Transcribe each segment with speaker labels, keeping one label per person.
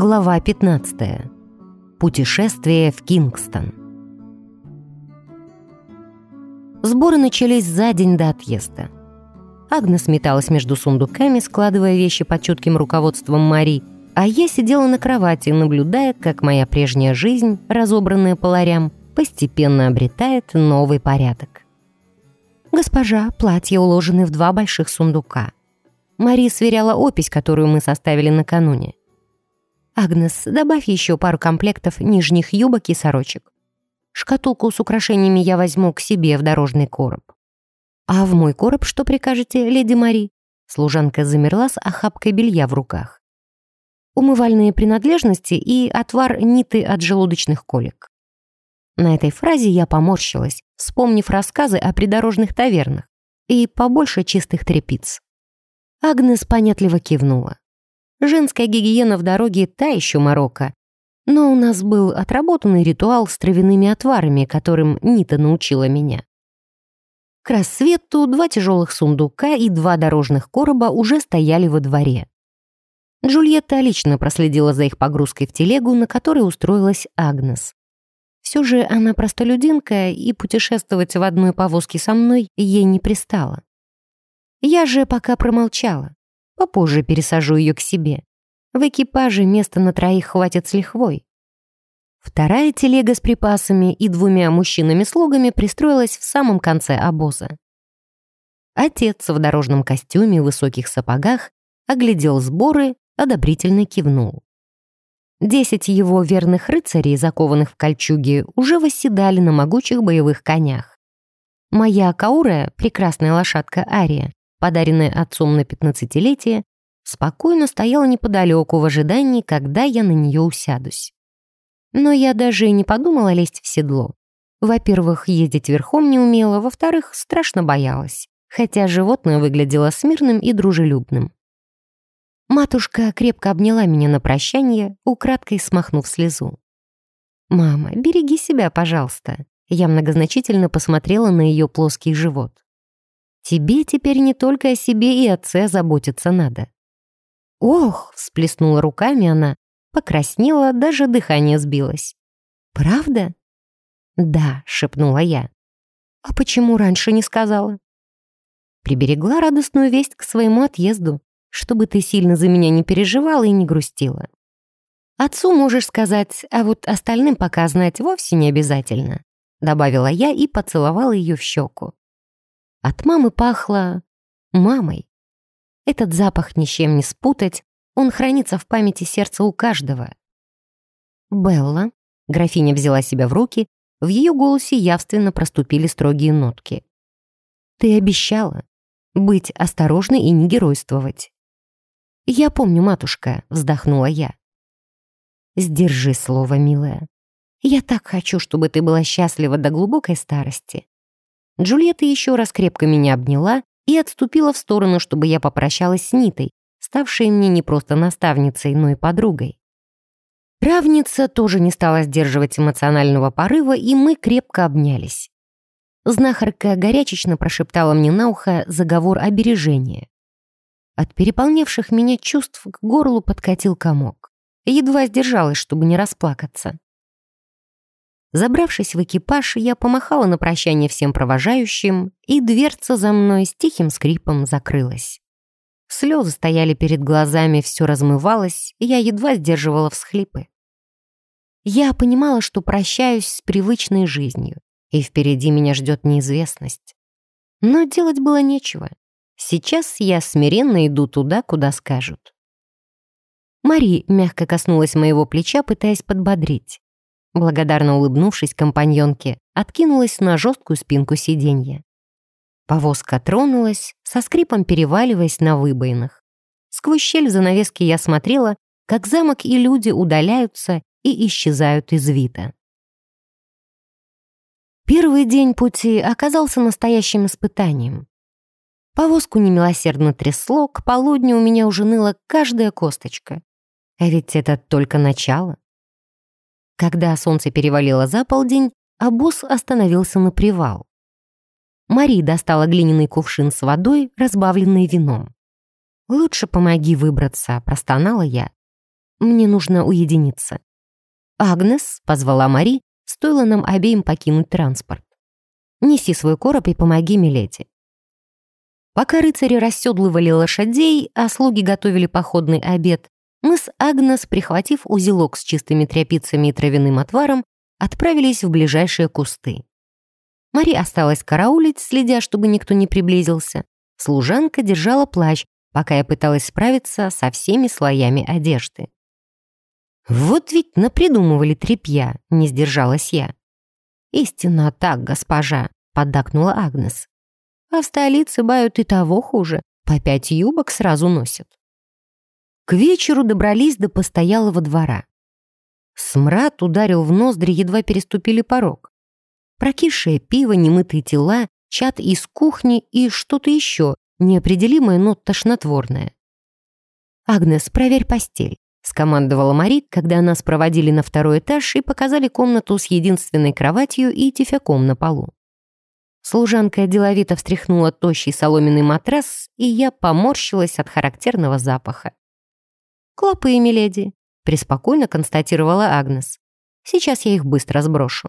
Speaker 1: Глава 15. Путешествие в Кингстон. Сборы начались за день до отъезда. Агнес металась между сундуками, складывая вещи под чутким руководством Мари, а я сидела на кровати, наблюдая, как моя прежняя жизнь, разобранная по ларям, постепенно обретает новый порядок. «Госпожа, платья уложены в 2 больших сундука». Мари сверяла опись, которую мы составили накануне. «Агнес, добавь еще пару комплектов нижних юбок и сорочек. Шкатулку с украшениями я возьму к себе в дорожный короб». «А в мой короб что прикажете, леди Мари?» Служанка замерла с охапкой белья в руках. «Умывальные принадлежности и отвар ниты от желудочных колик». На этой фразе я поморщилась, вспомнив рассказы о придорожных тавернах и побольше чистых тряпиц. Агнес понятливо кивнула. Женская гигиена в дороге та еще морока, но у нас был отработанный ритуал с травяными отварами, которым Нита научила меня. К рассвету 2 тяжелых сундука и 2 дорожных короба уже стояли во дворе. Джульетта лично проследила за их погрузкой в телегу, на которой устроилась Агнес. Все же она простолюдинка, и путешествовать в одной повозке со мной ей не пристало. Я же пока промолчала. Попозже пересажу ее к себе. В экипаже места на 3 хватит с лихвой. Вторая телега с припасами и 2 мужчинами-слугами пристроилась в самом конце обоза. Отец в дорожном костюме и высоких сапогах оглядел сборы, одобрительно кивнул. 10 его верных рыцарей, закованных в кольчуги, уже восседали на могучих боевых конях. Моя Каура, прекрасная лошадка Ария, подаренная отцом на 15-летие, спокойно стояла неподалеку в ожидании, когда я на нее усядусь. Но я даже и не подумала лезть в седло. Во-первых, ездить верхом не умела, во-вторых, страшно боялась, хотя животное выглядело смирным и дружелюбным. Матушка крепко обняла меня на прощание, украдкой смахнув слезу. «Мама, береги себя, пожалуйста». Я многозначительно посмотрела на ее плоский живот. «Тебе теперь не только о себе и отце заботиться надо». «Ох!» — всплеснула руками она, покраснела, даже дыхание сбилось. «Правда?» «Да», — шепнула я. «А почему раньше не сказала?» «Приберегла радостную весть к своему отъезду, чтобы ты сильно за меня не переживала и не грустила. Отцу можешь сказать, а вот остальным пока знать вовсе не обязательно», — добавила я и поцеловала ее в щеку. От мамы пахло мамой. Этот запах ни с чем не спутать, он хранится в памяти сердца у каждого. «Белла», — графиня взяла себя в руки, в ее голосе явственно проступили строгие нотки. «Ты обещала быть осторожной и не геройствовать». «Я помню, матушка», — вздохнула я. «Сдержи слово, милая. Я так хочу, чтобы ты была счастлива до глубокой старости». Джульетта еще раз крепко меня обняла и отступила в сторону, чтобы я попрощалась с Нитой, ставшей мне не просто наставницей, но и подругой. Травница тоже не стала сдерживать эмоционального порыва, и мы крепко обнялись. Знахарка горячечно прошептала мне на ухо заговор обережения. От переполнявших меня чувств к горлу подкатил комок. Едва сдержалась, чтобы не расплакаться. Забравшись в экипаж, я помахала на прощание всем провожающим, и дверца за мной с тихим скрипом закрылась. Слезы стояли перед глазами, все размывалось, и я едва сдерживала всхлипы. Я понимала, что прощаюсь с привычной жизнью, и впереди меня ждет неизвестность. Но делать было нечего. Сейчас я смиренно иду туда, куда скажут. Мари мягко коснулась моего плеча, пытаясь подбодрить. Благодарно улыбнувшись компаньонке, откинулась на жесткую спинку сиденья. Повозка тронулась, со скрипом переваливаясь на выбоинах. Сквозь щель в занавеске я смотрела, как замок и люди удаляются и исчезают из вида. Первый день пути оказался настоящим испытанием. Повозку немилосердно трясло, к полудню у меня уже ныла каждая косточка. А ведь это только начало. Когда солнце перевалило за полдень, обоз остановился на привал. Мари достала глиняный кувшин с водой, разбавленной вином. «Лучше помоги выбраться», — простонала я. мне нужно уединиться». «Агнес», — позвала Мари, стоило нам обеим покинуть транспорт. «Неси свой короб и помоги миледи». Пока рыцари расседлывали лошадей, а слуги готовили походный обед, мы с Агнес, прихватив узелок с чистыми тряпицами и травяным отваром, отправились в ближайшие кусты. Мари осталась караулить, следя, чтобы никто не приблизился. Служанка держала плащ, пока я пыталась справиться со всеми слоями одежды. «Вот ведь напридумывали тряпья», — не сдержалась я. «Истинно так, госпожа», — поддакнула Агнес. «А в столице бают и того хуже, по 5 юбок сразу носят». К вечеру добрались до постоялого двора. Смрад ударил в ноздри, едва переступили порог. Прокисшее пиво, немытые тела, чад из кухни и что-то еще, неопределимое, но тошнотворное. «Агнес, проверь постель», — скомандовала Мари, когда нас проводили на 2-й этаж и показали комнату с единственной кроватью и тюфяком на полу. Служанка деловито встряхнула тощий соломенный матрас, и я поморщилась от характерного запаха. «Клопы, миледи», — преспокойно констатировала Агнес. «Сейчас я их быстро сброшу».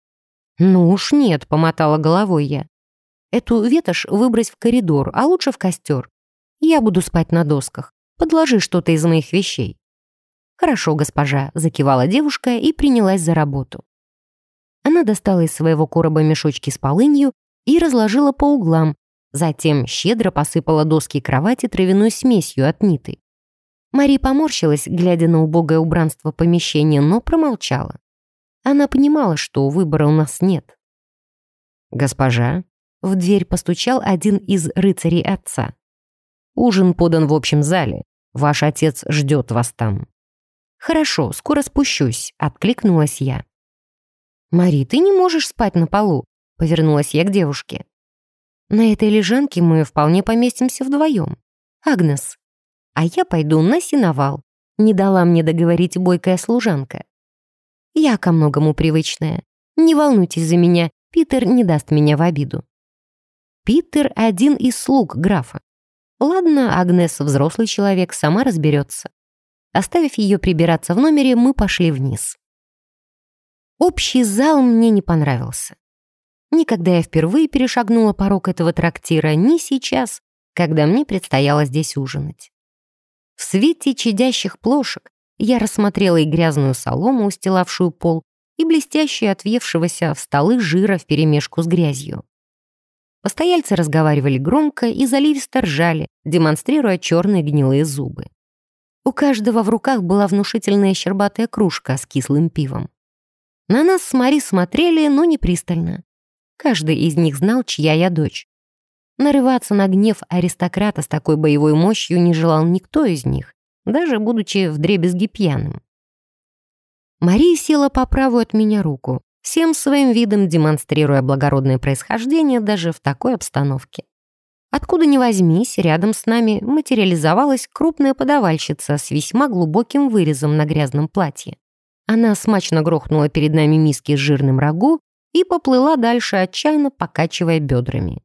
Speaker 1: «Ну уж нет», — помотала головой я. «Эту ветошь выбрось в коридор, а лучше в костер. Я буду спать на досках. Подложи что-то из моих вещей». «Хорошо, госпожа», — закивала девушка и принялась за работу. Она достала из своего короба мешочки с полынью и разложила по углам, затем щедро посыпала доски кровати травяной смесью от ниты. Мари поморщилась, глядя на убогое убранство помещения, но промолчала. Она понимала, что выбора у нас нет. «Госпожа», — в дверь постучал один из рыцарей отца. «Ужин подан в общем зале. Ваш отец ждет вас там». «Хорошо, скоро спущусь», — откликнулась я. «Мари, ты не можешь спать на полу», — повернулась я к девушке. «На этой лежанке мы вполне поместимся вдвоем. Агнес, а я пойду на сеновал», — не дала мне договорить бойкая служанка. «Я ко многому привычная. Не волнуйтесь за меня, Питер не даст меня в обиду». Питер — один из слуг графа. Ладно, Агнес взрослый человек, сама разберется. Оставив ее прибираться в номере, мы пошли вниз. Общий зал мне не понравился. Ни когда я впервые перешагнула порог этого трактира, ни сейчас, когда мне предстояло здесь ужинать. В свете чадящих плошек я рассмотрела и грязную солому, устилавшую пол, и блестящую от въевшегося в столы жира вперемешку с грязью. Постояльцы разговаривали громко и заливисто ржали, демонстрируя черные гнилые зубы. У каждого в руках была внушительная щербатая кружка с кислым пивом. На нас с Мари смотрели, но не пристально. Каждый из них знал, чья я дочь. Нарываться на гнев аристократа с такой боевой мощью не желал никто из них, даже будучи вдребезги пьяным. Мария села по правую от меня руку, всем своим видом демонстрируя благородное происхождение даже в такой обстановке. Откуда ни возьмись, рядом с нами материализовалась крупная подавальщица с весьма глубоким вырезом на грязном платье. Она смачно грохнула перед нами миски с жирным рагу и поплыла дальше, отчаянно покачивая бедрами.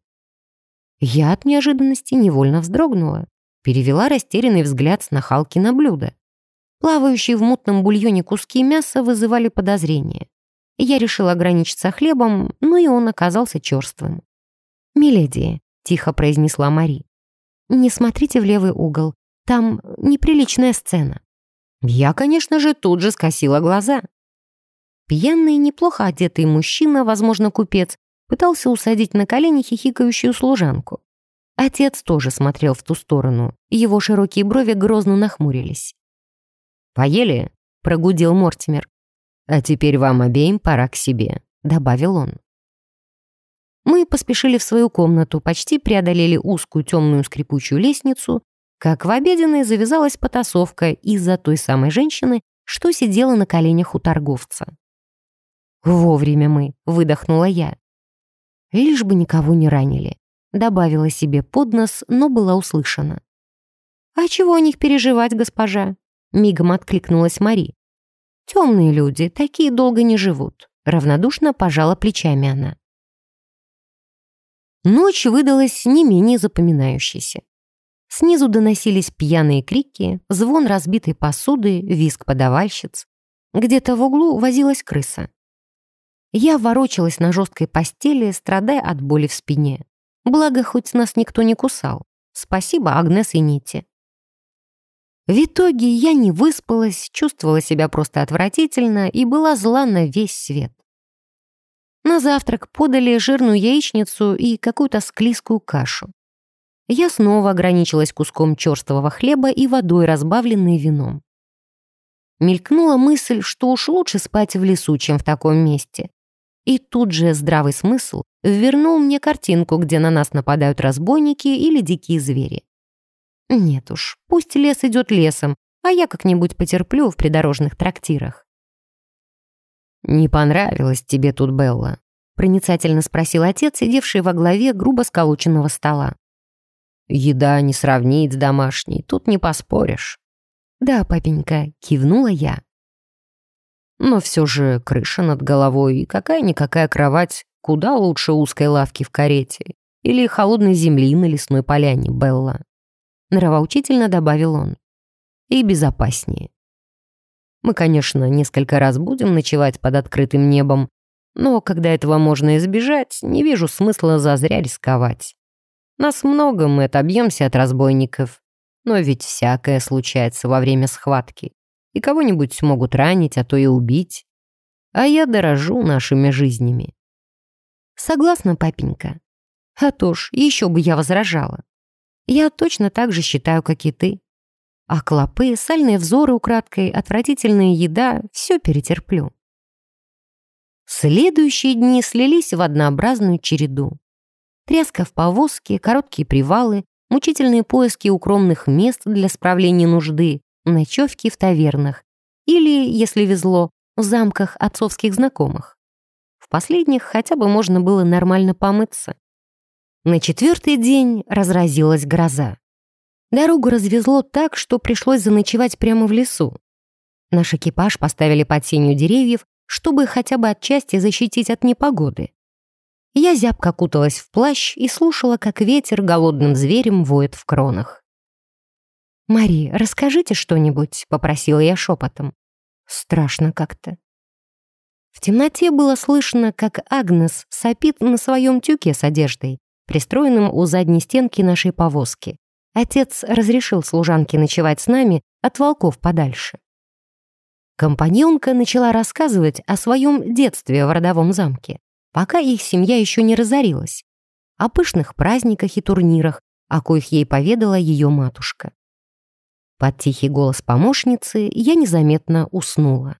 Speaker 1: Я от неожиданности невольно вздрогнула, перевела растерянный взгляд с нахалки на блюдо. Плавающие в мутном бульоне куски мяса вызывали подозрения. Я решила ограничиться хлебом, но и он оказался черствым. «Миледи», — тихо произнесла Мари, — «не смотрите в левый угол, там неприличная сцена». Я, конечно же, тут же скосила глаза. Пьяный, неплохо одетый мужчина, возможно, купец, пытался усадить на колени хихикающую служанку. Отец тоже смотрел в ту сторону, его широкие брови грозно нахмурились. «Поели?» — прогудел Мортимер. «А теперь вам обеим пора к себе», — добавил он. Мы поспешили в свою комнату, почти преодолели узкую темную скрипучую лестницу, как в обеденной завязалась потасовка из-за той самой женщины, что сидела на коленях у торговца. «Вовремя мы», — выдохнула я. «Лишь бы никого не ранили», — добавила себе под нос, но была услышана. «А чего о них переживать, госпожа?» — мигом откликнулась Мари. «Темные люди, такие долго не живут», — равнодушно пожала плечами она. Ночь выдалась не менее запоминающейся. Снизу доносились пьяные крики, звон разбитой посуды, визг подавальщиц. Где-то в углу возилась крыса. Я ворочалась на жесткой постели, страдая от боли в спине. Благо, хоть нас никто не кусал. Спасибо Агнес и Нити. В итоге я не выспалась, чувствовала себя просто отвратительно и была зла на весь свет. На завтрак подали жирную яичницу и какую-то склизкую кашу. Я снова ограничилась куском черствого хлеба и водой, разбавленной вином. Мелькнула мысль, что уж лучше спать в лесу, чем в таком месте. И тут же здравый смысл вернул мне картинку, где на нас нападают разбойники или дикие звери. Нет уж, пусть лес идет лесом, а я как-нибудь потерплю в придорожных трактирах. «Не понравилось тебе тут, Белла?» — проницательно спросил отец, сидевший во главе грубо сколоченного стола. «Еда не сравнить с домашней, тут не поспоришь». «Да, папенька», — кивнула я. Но все же крыша над головой и какая-никакая кровать куда лучше узкой лавки в карете или холодной земли на лесной поляне, Белла. Нравоучительно добавил он. И безопаснее. Мы, конечно, несколько раз будем ночевать под открытым небом, но когда этого можно избежать, не вижу смысла зазря рисковать. Нас много, мы отобьемся от разбойников, но ведь всякое случается во время схватки, и кого-нибудь могут ранить, а то и убить. А я дорожу нашими жизнями. Согласна, папенька. А то ж, еще бы я возражала. Я точно так же считаю, как и ты. А клопы, сальные взоры украдкой, отвратительная еда — все перетерплю. Следующие дни слились в однообразную череду. Тряска в повозке, короткие привалы, мучительные поиски укромных мест для справления нужды, ночевки в тавернах или, если везло, в замках отцовских знакомых. В последних хотя бы можно было нормально помыться. На 4-й день разразилась гроза. Дорогу развезло так, что пришлось заночевать прямо в лесу. Наш экипаж поставили под сенью деревьев, чтобы хотя бы отчасти защитить от непогоды. Я зябко куталась в плащ и слушала, как ветер голодным зверем воет в кронах. «Мари, расскажите что-нибудь», — попросила я шепотом. Страшно как-то. В темноте было слышно, как Агнес сопит на своем тюке с одеждой, пристроенным у задней стенки нашей повозки. Отец разрешил служанке ночевать с нами от волков подальше. Компаньонка начала рассказывать о своем детстве в родовом замке, пока их семья еще не разорилась, о пышных праздниках и турнирах, о коих ей поведала ее матушка. Под тихий голос помощницы я незаметно уснула.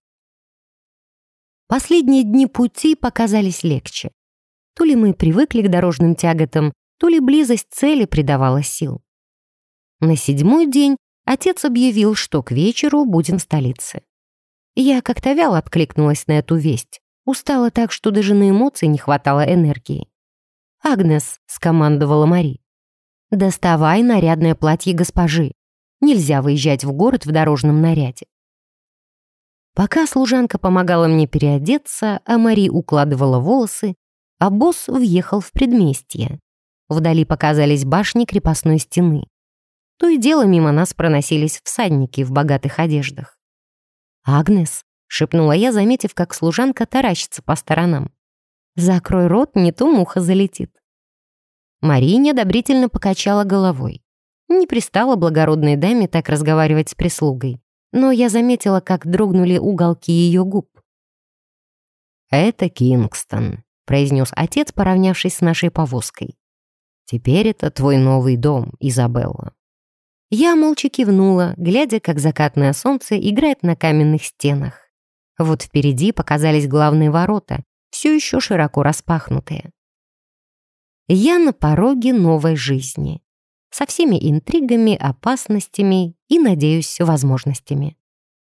Speaker 1: Последние дни пути показались легче. То ли мы привыкли к дорожным тяготам, то ли близость цели придавала сил. На 7-й день отец объявил, что к вечеру будем в столице. Я как-то вяло откликнулась на эту весть. Устала так, что даже на эмоции не хватало энергии. «Агнес», — скомандовала Мари, — «доставай нарядное платье госпожи. Нельзя выезжать в город в дорожном наряде». Пока служанка помогала мне переодеться, а Мари укладывала волосы, а босс въехал в предместье. Вдали показались башни крепостной стены. То и дело мимо нас проносились всадники в богатых одеждах. «Агнес», — шепнула я, заметив, как служанка таращится по сторонам. «Закрой рот, не то муха залетит». Мария неодобрительно покачала головой. Не пристало благородной даме так разговаривать с прислугой, но я заметила, как дрогнули уголки ее губ. «Это Кингстон», — произнес отец, поравнявшись с нашей повозкой. «Теперь это твой новый дом, Изабелла». Я молча кивнула, глядя, как закатное солнце играет на каменных стенах. Вот впереди показались главные ворота, все еще широко распахнутые. Я на пороге новой жизни, со всеми интригами, опасностями и, надеюсь, возможностями.